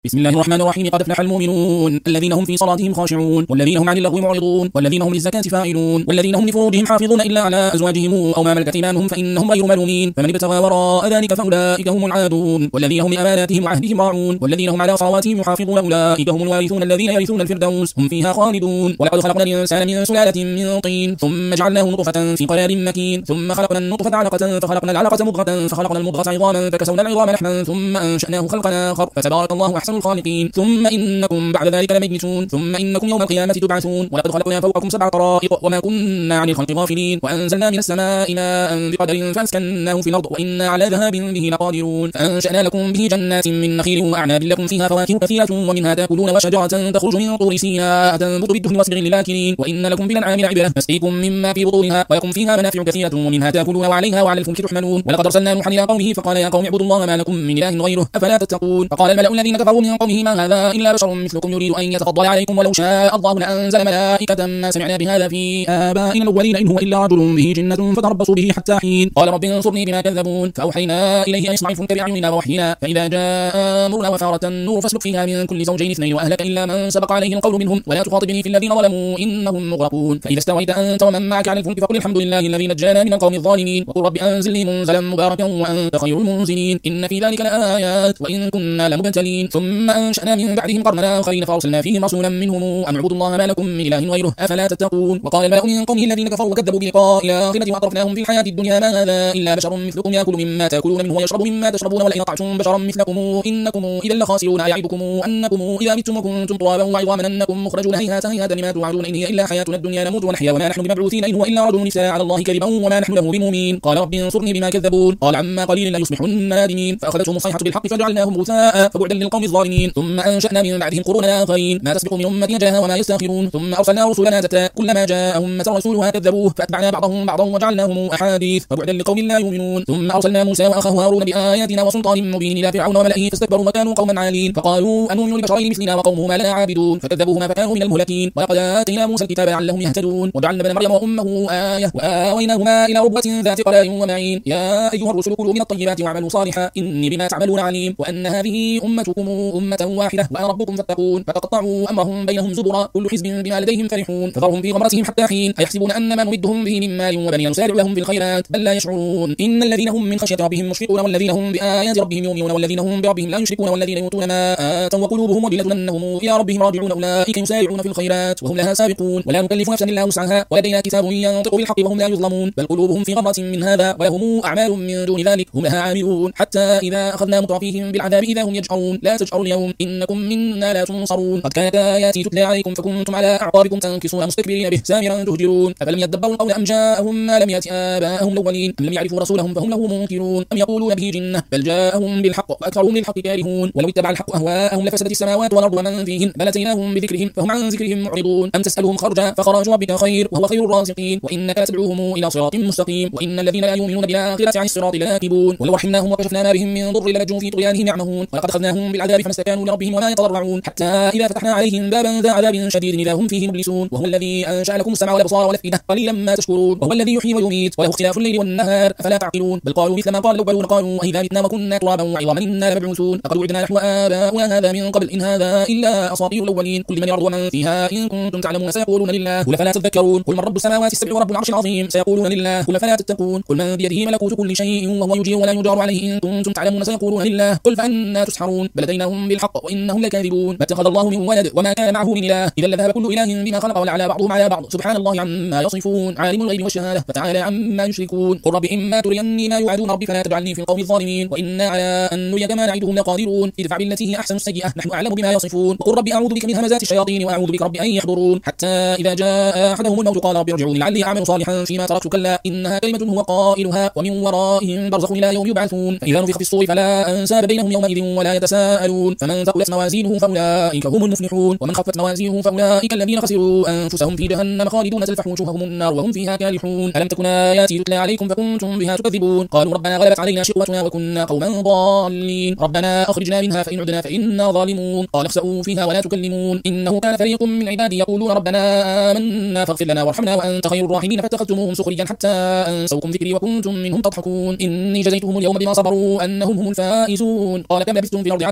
بسم الله الرحمن الرحيم. قد أفلح المؤمنون الذين هم في صلاتهم خاشعون والذين هم عن اللغو معرضون والذين هم للزكاة فاعلون والذين هم لفروجهم حافظون إلا على أزواجهم أو ما ملكت أيمانهم فإنهم غير ملومين، فمن ابتغى وراء ذلك فأولئك هم العادون والذين هم لأماناتهم وعهدهم راعون والذين هم على صلواتهم يحافظون أولئك هم الوارثون الذين يرثون الفردوس هم فيها خالدون. ولقد خلقنا الإنسان من سلالة من طين ثم جعلناه نطفة في قرار مكين ثم خلقنا النطفة علقة فخلقنا العلقة مضغة فخلقنا المضغة عظاما فكسونا العظام لحما ثم أنشأناه خلقا آخر فتبارك الله أحسن الخالقين. ثم إنكم بعد ذلك لميتون ثم إنكم يوم القيامة تبعثون. ولقد خلقنا فوقكم 7 طرائق وما كنا عن الخلق غافلين وأنزلنا من السماء ماء بقدر فأسكناه في الأرض وإنا على ذهاب به لقادرون. فأنشأنا لكم به جنات من نخيل وأعناب لكم فيها فواكه كثيرة ومنها تأكلون وشجرة تخرج من طور سيناء تنبت بالدهن وصبغ للآكلين وإن لكم بالأنعام لعبرة نسقيكم مما في بطونها ولكم فيها منافع كثيرة ومنها تأكلون وعليها وعلى الفلك تحملون. ولقد أرسلنا نوحا إلى قومه فقال يا قوم اعبدوا الله ما لكم من إله غيره أفلا تتقون. فقال الملأ الذين كفروا من قومه ما هذا إلا بشر مثلكم يريد أن يتفضل عليكم ولو شاء الله لأنزل ملائكة ما سمعنا بهذا في آبائنا الأولين إن هو إلا رجل به جنة فتربصوا به حتى حين. قال رب انصرني بما كذبون فأوحينا إليه أن يصنع الفلك بأعيننا ووحينا فإذا جاء أمرنا وفارت النور فاسلك فيها من كل زوجين 2 وأهلك إلا من سبق عليه القول منهم ولا تخاطبني في الذين ظلموا إنهم مغرقون. فإذا استويت أنت ومن معك على الفلك فقل الحمد لله الذي نجانا من القوم الظالمين وقل رب أنزلني منزلا مباركا وأنت خير المنزلين إن في ذلك لآيات وإن كنا لمبتلين. ثم أنشأنا من بعدهم قرنا آخرين فأرسلنا فيهم رسولا منهم أن اعبدوا الله ما لكم من إله غيره أفلا تتقون. وقال الملأ من قومه الذين كفروا وكذبوا بلقاء الآخرة وأطرفناهم في الحياة الدنيا ما هذا إلا بشر مثلكم يأكل مما تأكلون منه ويشرب مما تشربون ولئن أطعتم بشرا مثلكم إنكم إذا لخاسرون أيعدكم أنكم إذا متم وكنتم ترابا وعظاما أنكم مخرجون هيهات هيهات لما توعدون إن هي إلا حياتنا الدنيا نموت ونحيا وما نحن بمبعوثين إن هو إلا رجل افترى على الله كذبا وما نحن له بمؤمنين. قال رب انصرني بما كذبون قال عما قليل لا يصبحن نادمين فأخذتهم الصيحة بالحق فجعلناهم غثاء فبعدا للقوم الظالمين. ثم أنشأنا من بعدهم قرونا آخرين ما تسبق من أمة أجلها وما يستأخرون. ثم أرسلنا رسلنا تترى كلما جاء أمة رسولها كذبوه فأتبعنا بعضهم بعضا وجعلناهم أحاديث فبعدا لقوم لا يؤمنون. ثم أرسلنا موسى وأخاه هارون بآياتنا وسلطان مبين إلى فرعون وملئه فاستكبروا وكانوا قوما عالين فقالوا أنؤمن لبشرين مثلنا وقومهما لنا عابدون فكذبوهما فكانوا من المهلكين. ولقد آتينا موسى الكتاب لعلهم يهتدون وجعلنا ابن مريم وأمه آية وآويناهما إلى ربوة ذات قرار ومعين. يا أيها الرسل كلوا من الطيبات واعملوا صالحا إني بما تعملون عليم وأن هذه أمتكم أمة واحدة وأنا ربكم فاتقون. فتقطعوا أمرهم بينهم زبرا كل حزب بما لديهم فرحون فذرهم في غمرتهم حتى حين أيحسبون أن ما نمدهم به من مال وبنين نسارع لهم في الخيرات بل لا يشعرون. إن الذين هم من خشية ربهم مشفقون والذين هم بآيات ربهم يؤمنون والذين هم بربهم لا يشركون والذين يؤتون ما آتوا وقلوبهم وجلة أنهم إلى ربهم راجعون أولئك يسارعون في الخيرات وهم لها سابقون. ولا نكلف نفسا إلا وسعها ولدينا كتاب ينطق بالحق وهم لا يظلمون بل قلوبهم في غمرة من هذا ولهم أعمال من دون ذلك هم لها عاملون حتى إذا أخذنا مترفيهم بالعذاب إذا هم يجأرون لا تجأروا اليوم إنكم منا لا تنصرون قد كانت آياتي تتلى عليكم فكنتم على أعقابكم تنكصون مستكبرين به سامرا تهجرون أفلم يدبروا القول أم جاءهم ما لم يأت آباءهم الأولين أم لم يعرفوا رسولهم فهم له منكرون أم يقولون به جنة بل جاءهم بالحق وأكثرهم للحق كارهون ولو اتبع الحق أهواءهم لفسدت السماوات والأرض ومن فيهن بل أتيناهم بذكرهم فهم عن ذكرهم معرضون أم تسألهم خرجا فخراج ربك خير وهو خير الرازقين وإنك لتدعوهم إلى صراط مستقيم وإن الذين لا يؤمنون بالآخرة عن الصراط لناكبون ولو رحمناهم وكشفنا ما بهم من ضر للجوا في طغيانهم يعمهون ولقد أخذناهم بالعذاب فما استكانوا لربهم ولا يتضرعون حتى إذا فتحنا عليهم بابا ذا عذاب شديد إذا هم فيه مبلسون وهو الذي أنشأ لكم السمع والأبصار والأفئدة قليلا ما تشكرون وهو الذي يحيي ويميت وله اختلاف الليل والنهار أفلا تعقلون بل قالوا مثل ما قال الأولون قالوا أإذا متنا وكنا ترابا وعظاما إنا لمبعوثون لقد وعدنا نحن وآباؤنا هذا من قبل إن هذا إلا أساطير الأولين قل من الأرض ومن فيها إن كنتم تعلمون سيقولون لله قل فلا تذكرون قل من رب السماوات السبع ورب العرش العظيم سيقولون لله قل فلا تتقون قل من بيده ملكوت كل شيء وهو يجير ولا يجار عليه إن كنتم تعلمون سيقولون لله قل فأنا تسحرون بل أتيناهم بالحق وإنهم لكاذبون ما اتخذ الله من ولد وما كان معه من إله إذا لذهب كل إله بما خلق ولعلى بعضهم على بعض سبحان الله عما يصفون عالم الغيب والشهادة فتعالى عما يشركون قل رب إما تريني ما يوعدون ربي فلا تجعلني في القوم الظالمين وإنا على أن نريك ما نعدهم لقادرون ادفع بالتي هي أحسن السيئة نحن أعلم بما يصفون وقل ربي أعوذ بك من همزات الشياطين وأعوذ بك ربي أن يحضرون حتى إذا جاء أحدهم الموت قال ربي ارجعوني لعلي أعمل صالحا فيما تركت كلا إنها كلمة هو قائلها ومن ورائهم برزخ إلى يوم يبعثون فإذا نفخ في الصور فلا أنساب بينهم يومئذ ولا يتساءلون فمن ثقلت موازينه فأولئك هم المفلحون ومن خفت موازينه فأولئك الذين خسروا أنفسهم في جهنم خالدون تلفح وجوههم النار وهم فيها كالحون ألم تكن آياتي تتلى عليكم فكنتم بها تكذبون قالوا ربنا غلبت علينا شقوتنا وكنا قوما ضالين ربنا أخرجنا منها فإن عدنا فإنا ظالمون قال اخسئوا فيها ولا تكلمون إنه كان فريق من عبادي يقولون ربنا آمنا فاغفر لنا وارحمنا وأنت خير الراحمين فاتخذتموهم سخريا حتى أنسوكم ذكري وكنتم منهم تضحكون إني جزيتهم اليوم بما صبروا أنهم هم الفائزون قال كم لبثتم في الأرض عدد سنين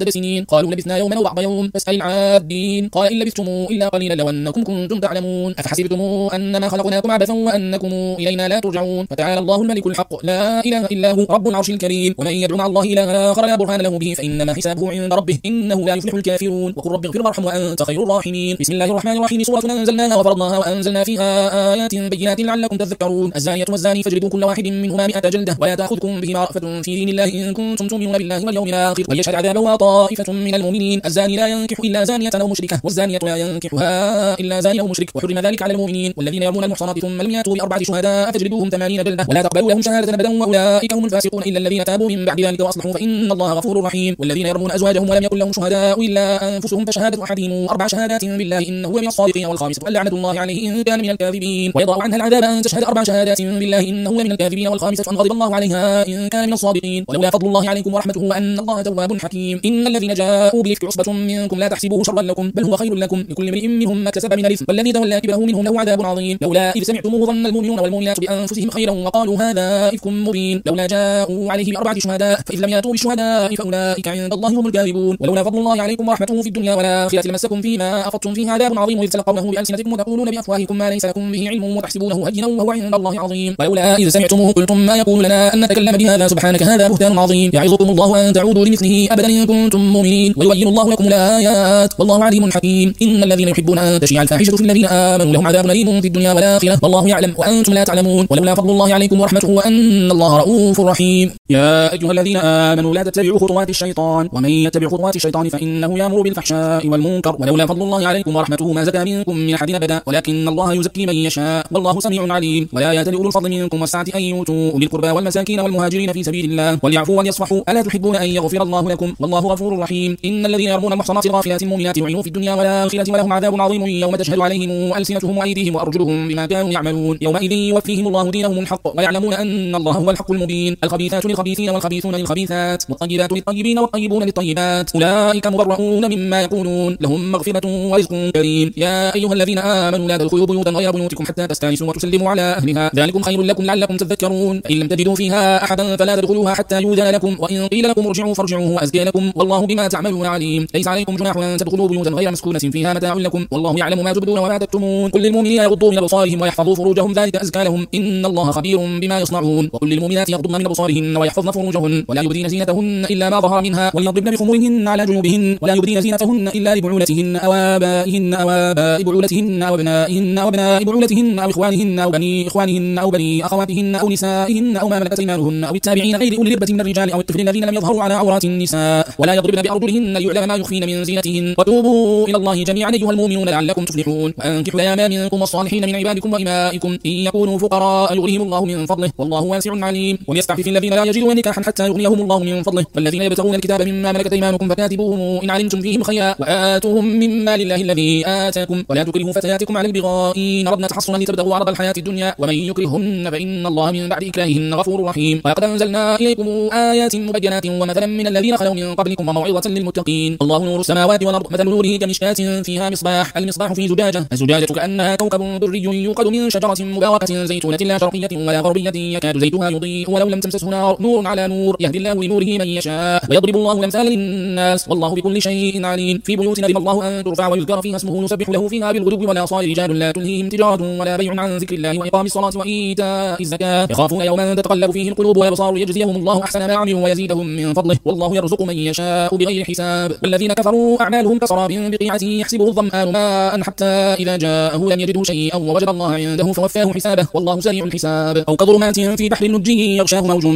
قالوا لبثنا يوما أو بعض يوم فاسأل العادين قال إن لبثتم إلا قليلا لو أنكم كنتم تعلمون أفحسبتم أنما خلقناكم عبثا وأنكم إلينا لا ترجعون فتعالى الله الملك الحق لا إله إلا هو رب العرش الكريم ومن يدعو مع الله إلها آخر لا برهان له به فإنما حسابه عند ربه إنه لا يفلح الكافرون وقل رب اغفر وارحم وأنت خير الراحمين بسم الله الرحمن الرحيم سورة أنزلناها وفرضناها وأنزلنا فيها آيات بينات لعلكم تذكرون الزانية والزاني فاجلدوا كل واحد منهما 100 جلدة ولا تأخذكم بهما رأفة في دين الله إن كنتم تؤمنون بالله واليوم الآخر وليشهد عذابهما طائفة من المؤمنين الزاني لا ينكح إلا زانية أو مشركة والزانية لا ينكحها إلا زاني أو مشرك وحرم ذلك على المؤمنين والذين يرمون المحصنات ثم لم يأتوا ب4 شهداء فاجلدوهم 80 جلدة ولا تقبلوا لهم شهادة أبدا وأولئك هم الفاسقون إلا الذين تابوا من بعد ذلك وأصلحوا فإن الله غفور رحيم والذين يرمون أزواجهم ولم يكن لهم شهداء إلا أنفسهم فشهادة أحدهم 4 شهادات بالله إنه من الصادقين والخامسة لعنة الله عليه إن كان من الكاذبين ويضع عنها العذاب أن تشهد 4 شهادات بالله إنه من الكاذبين والخامسة أن غضب الله عليها إن كان من الصادقين ولولا فضل الله عليكم ورحمته وأن الله تواب حكيم إن الذين جاءوا بالإفك عصبة منكم لا تحسبوه شرا لكم بل هو خير لكم لكل امرئ منهم ما كسب من الإثم والذي تولى كبره منهم له عذاب عظيم لولا إذ سمعتموه ظن المؤمنون والمؤمنات بأنفسهم خيرا وقالوا هذا إفك مبين لولا جاءوا عليه ب4 شهداء فإذ لم يأتوا بالشهداء فأولئك عند الله هم الكاذبون ولولا فضل الله عليكم ورحمته في الدنيا والآخرة لمسكم فيما أفضتم فيه عذاب عظيم إذ تلقونه بألسنتكم وتقولون بأفواهكم ما ليس لكم به علم وتحسبونه هينا وهو عند الله عظيم ولولا إذ سمعتموه قلتم ما يكون لنا أن نتكلم بهذا سبحانك هذا بهتان عظيم يعظكم الله أن تعودوا لمثله أبدا إن كنتم مؤمنين ويبين الله لكم الآيات والله عليم حكيم إن الذين يحبون أن تشيع الفاحشة في الذين آمنوا لهم عذاب أليم في الدنيا والآخرة والله يعلم وأنتم لا تعلمون ولولا فضل الله عليكم ورحمته وأن الله رؤوف رحيم يا أيها الذين آمنوا لا تتبعوا خطوات الشيطان ومن يتبع خطوات الشيطان فإنه يأمر بالفحشاء والمنكر ولولا فضل الله عليكم ورحمته ما زكى منكم من أحد أبدا ولكن الله يزكي من يشاء والله سميع عليم ولا يأتل أولو الفضل منكم والسعة أن يؤتوا أولي القربى والمساكين والمهاجرين في سبيل الله وليعفوا وليصفحوا ألا تحبون أن يغفر الله لكم والله غفور رحيم إن الذين يرمون المحصنات الغافلات المؤمنات يعينوا في الدنيا والآخرة ولهم عذاب عظيم يوم تشهد عليهم ألسنتهم وأيديهم وأرجلهم بما كانوا يعملون يومئذ يوفيهم الله دينهم الحق ويعلمون أن الله هو الحق المبين الخبيثات للخبيثين والخبيثون للخبيثات والطيبات للطيبين والطيبون للطيبات أولئك مبرؤون مما يقولون لهم مغفرة ورزق كريم يا أيها الذين آمنوا لا تدخلوا بيوتا غير بيوتكم حتى تستأنسوا وتسلموا على أهلها ذلكم خير لكم لعلكم تذكرون فإن لم تجدوا فيها أحدا فلا تدخلوها حتى يؤذن لكم وإن قيل لكم ارجعوا فارجعوا وأزكى لكم والله بما تعملون عليم ليس عليكم جناح أن تدخلوا بيوتا غير مسكونة فيها متاع لكم والله يعلم ما تبدون وما تكتمون كل المؤمنين يغضوا من أبصارهم ويحفظوا فروجهم ذلك أزكى لهم إن الله خبير بما يصنعون وكل المؤمنات يغضضن من أبصارهن ويحفظن فروجهن ولا يبدين زينتهن إلا ما ظهر منها وليضربن بخمرهن على جيوبهن ولا يبدين زينتهن إلا لبعولتهن أو آبائهن أو آباء بعولتهن أو أبنائهن أو أبناء بعولتهن أو إخوانهن أو بني إخوانهن أو بني أخواتهن أو نسائهن أو ما ملكت أيمانهن أو التابعين غير أولي الإربة من الرجال أو الطفل الذين لم يظهروا على عورات النساء ولا يضربن بأرجلهن ليعلم ما يخفين من زينتهن وتوبوا إلى الله جميعا أيها المؤمنون لعلكم تفلحون وأنكحوا الأيام منكم والصالحين من عبادكم وإمائكم إن يكونوا فقراء يغنيهم الله من فضله والله واسع عليم وليستعفف الذين لا يجدون نكاحا حتى يغنيهم الله من فضله والذين يبتغون الكتاب مما ملكت أيمانكم فكاتبوهم إن علمتم فيهم خيرا وآتوهم مما لله الذي آتاكم ولا تكرهوا فتياتكم على البغاء إن أردنا تحصنا لتبتغوا عرض الحياة الدنيا ومن يكرهن فإن الله من بعد إكراههن غفور رحيم ولقد أنزلنا إليكم آيات مبينات ومثلا من الذين خلوا من قبلكم وموعظة للمتقين الله نور السماوات والأرض مثل نوره كمشكاة فيها مصباح المصباح في زجاجة الزجاجة كأنها كوكب دري يوقد من شجرة مباركة زيتونة لا شرقية ولا غربية يكاد زيتها يضيء ولو لم تمسسه نور على نور يهدي الله لنوره من يشاء ويضرب الله الأمثال للناس والله بكل شيء عليم في بيوت نذم الله أن ترفع ويذكر فيها اسمه يسبح له فيها بالغدو والآصال رجال لا تلهيهم تجارة ولا بيع عن ذكر الله وإقام الصلاة وإيتاء الزكاة يخافون يوما تتقلب فيه القلوب والأبصار يجزيهم الله أحسن ما عملوا ويزيدهم من فضله والله يرزق من يشاء بغير حساب والذين كفروا أعمالهم كسراب بقيعة يحسبه الظمآن ماء حتى إذا جاءه لم يجده شيئا ووجد الله عنده فوفاه حسابه والله سريع الحساب أو كظلمات في بحر لجي يغشاه موج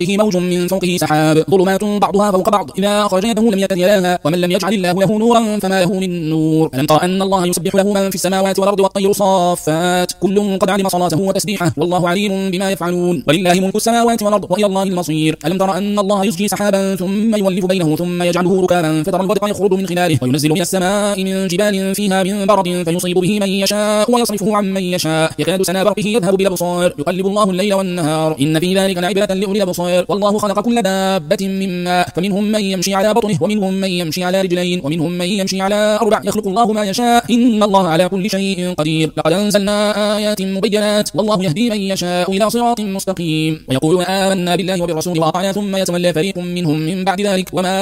من فوقه سحاب ظلمات بعضها فوق بعض إذا أخرج يده لم يكد يراها ومن لم يجعل الله له نورا فما له من نور ألم تر أن الله يسبح له من في السماوات والأرض والطير صافات كل قد علم صلاته وتسبيحه والله عليم بما يفعلون ولله ملك السماوات والأرض وإلى الله المصير ألم تر أن الله يزجي سحابا ثم يولف بينه ثم يجعله ركابا فترى الودق يخرج من خلاله وينزل من السماء من جبال فيها من برد فيصيب به من يشاء ويصرفه عن من يشاء يكاد سنا برقه يذهب بالأبصار يقلب الله الليل والنهار إن في ذلك لعبرة لأولي الأبصار والله خلق كل دابة من ماء فمنهم من يمشي على بطنه ومنهم من يمشي على رجلين ومنهم من يمشي على أربع يخلق الله ما يشاء إن الله على كل شيء قدير لقد أنزلنا آيات مبينات والله يهدي من يشاء إلى صراط مستقيم ويقولون آمنا بالله وبالرسول وأطعنا ثم يتولى فريق منهم من بعد ذلك وما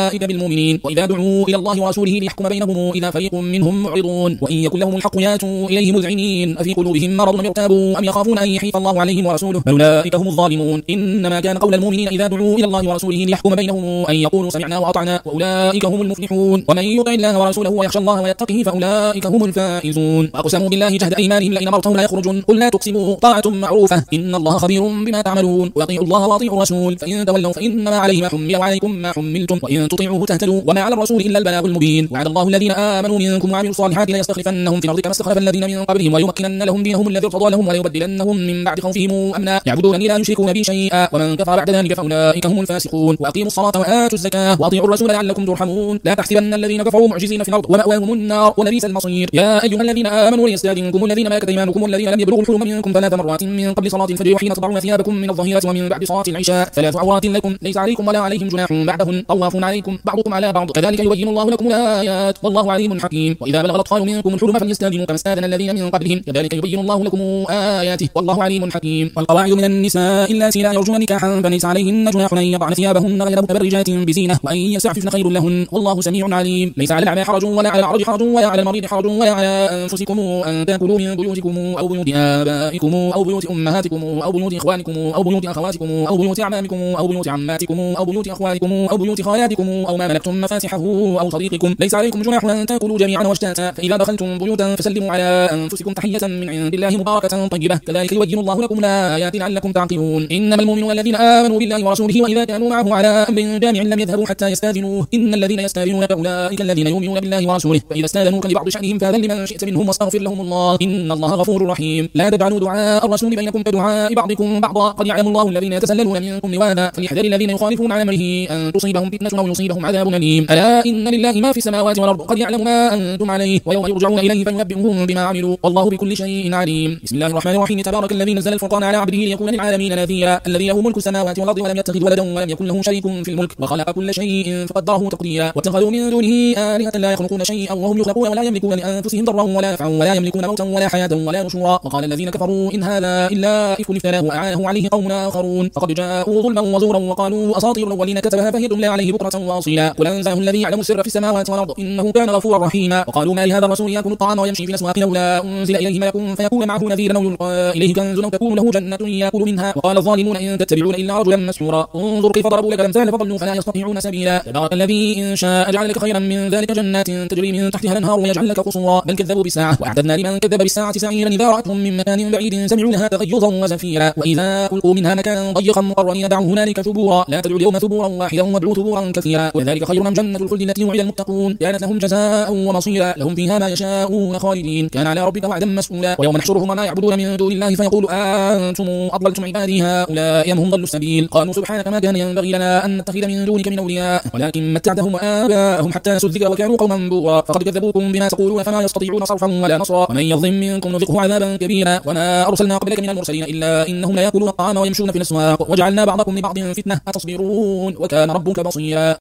أولئك بالمؤمنين وإذا دعوا إلى الله ورسوله ليحكم بينهم إذا فريق منهم معرضون وإن يكن لهم الحق ياتوا إليه مذعنين أفي قلوبهم مرض أم ارتابوا أم يخافون أن يحيف الله عليهم ورسوله بل أولئك هم الظالمون إنما كان قول المؤمنين إذا دعوا إلى الله ورسوله ليحكم بينهم أن يقولوا سمعنا وأطعنا وأولئك هم المفلحون ومن يطع الله ورسوله ويخشى الله ويتقه فأولئك هم الفائزون وأقسموا بالله جهد أيمانهم لئن أمرتهم لا يخرجون قل لا تقسموا طاعة معروفة إن الله خبير بما تعملون وأطيعوا الله وأطيعوا الرسول فإن تولوا فإنما عليه ما حمل وعليكم ما حملتم وإن تطيعوه تهتدوا وما على الرسول إلا البلاغ المبين وعد الله الذين آمنوا منكم وعملوا الصالحات ليستخلفنهم في الأرض كما استخلف الذين من قبلهم وليمكنن لهم دينهم الذي ارتضى لهم وليبدلنهم من بعد خوفهم أمنا يعبدونني لا يشركون بي شيئا ومن كفر بعد ذلك فأولئك هم الفاسقون وأقيموا الصلاة وآتوا الزكاة وأطيعوا الرسول لعلكم ترحمون لا تحسبن الذين كفروا معجزين في الأرض ومأواهم النار ولبئس المصير يا أيها الذين آمنوا ليستأذنكم الذين ملكت أيمانكم والذين لم يبلغوا الحلم منكم 3 مرات من قبل صلاة الفجر وحين تضعون ثيابكم من الظهيرة ومن بعد صلاة العشاء 3 عورات لكم ليس عليكم ولا عليهم جناح بعدهن طوافون عليكم بعضكم على بعض كذلك يبين الله لكم الآيات والله عليم حكيم وإذا بلغ الأطفال منكم الحلم فليستأذنوا كما استأذن الذين من قبلهم كذلك يبين الله لكم آياته والله عليم حكيم والقواعد من النساء اللاتي لا يرجون نكاحا فليس عليهن جناح أن يضعن ثيابهن غير متبرجات بزينة وأن يستعففن خير لهن والله سميع عليم ليس على الأعمى حرج ولا على الأعرج حرج ولا على المريض حرج ولا على أنفسكم أن تأكلوا من بيوتكم أو بيوت آبائكم أو بيوت أمهاتكم أو بيوت إخوانكم أو بيوت أخواتكم أو بيوت أعمامكم أو بيوت عماتكم أو بيوت أخوالكم أو بيوت خالاتكم أو ما ملكتم مفاتحه أو صديقكم ليس عليكم جناح أن تأكلوا جميعا واشتاتا فإذا دخلتم بيوتا فسلموا على أنفسكم تحية من عند الله مباركة طيبة كذلك يبين الله لكم الآيات لعلكم تعقلون إنما المؤمنون الذين آمنوا بالله ورسوله وإذا كانوا معه على أمر جامع لم يذهبوا حتى يستأذنوه إن الذين يستأذنونك أولئك الذين يؤمنون بالله ورسوله فإذا استأذنوك لبعض شأنهم فأذن لمن شئت منهم واستغفر لهم الله إن الله غفور رحيم لا تجعلوا دعاء الرسول بينكم كدعاء بعضكم بعضا قد يعلم الله الذين يتسللون منكم لواذا فليحذر الذين يخالفون عن أمره أن تصيبهم فتنة أو يصيبهم عذاب أليم ألا إن لله ما في السماوات والأرض قد يعلم ما أنتم عليه ويوم يرجعون إليه فينبئهم بما عملوا والله بكل شيء عليم بسم الله الرحمن الرحيم تبارك الذي نزل الفرقان على عبده ليكون للعالمين نذيرا الذي له ملك السماوات والأرض ولم يتخذ ولدا ولم يكن له شريك في الملك وخلق كل شيء فقدره تقديرا واتخذوا من دونه آلهة لا يخلقون شيئا وهم يخلقون ولا يملكون لأنفسهم ضرا ولا نفعا ولا يملكون موتا ولا حياة ولا نشورا وقال الذين كفروا إن هذا إلا إفك افتراه وأعانه عليه قوم آخرون فقد جاءوا ظلما وزورا وقالوا أساطير الأولين كتبها فهي تملى عليه بكرة وأصيلا قل أنزله الذي يعلم السر في السماوات والأرض إنه كان غفورا رحيما وقالوا ما لهذا الرسول يأكل الطعام ويمشي في الأسواق لولا أنزل إليه ملك فيكون معه نذيرا أو يلقى إليه كنز أو تكون له جنة يأكل منها وقال الظالمون إن تتبعون إلا رجلا مسحورا انظر كيف ضربوا لك الأمثال فضلوا فلا يستطيعون سبيلا تبارك الذي إن شاء جعل لك خيرا من ذلك جنات تجري من تحتها الأنهار ويجعل لك قصورا بل كذبوا بالساعة وأعتدنا لمن كذب بالساعة سعيرا إذا رأتهم من مكان بعيد سمعوا لها تغيظا وزفيرا وإذا ألقوا منها مكانا ضيقا مقرنين دعوا هنالك ثبورا لا تدعوا اليوم ثبورا واحدا وادعوا ثبورا كثيرا وذلك خير من جنة الخلد التي وعد المتقون كانت لهم جزاء ومصيرا لهم فيها ما يشاءون خالدين كان على ربك وعدا مسؤولا ويوم نحشرهم وما يعبدون من دون الله فيقول أنتم أضللتم عبادي هؤلاء أم هم ضلوا السبيل قالوا سبحانك ما كان ينبغي لنا أن نتخذ من دونك من أولياء ولكن متعتهم وآباءهم حتى نسوا الذكر وكانوا قوما بورا فقد كذبوكم بما تقولون فما يستطيعون صرفا ولا نصرا ومن يظلم منكم نذقه عذابا كبيرا وما أرسلنا قبلك من المرسلين إلا إنهم لا يأكلون الطعام ويمشون في الأسواق وجعلنا بعضكم لبعض فتنة أتصبرون وكان ربك بصيرا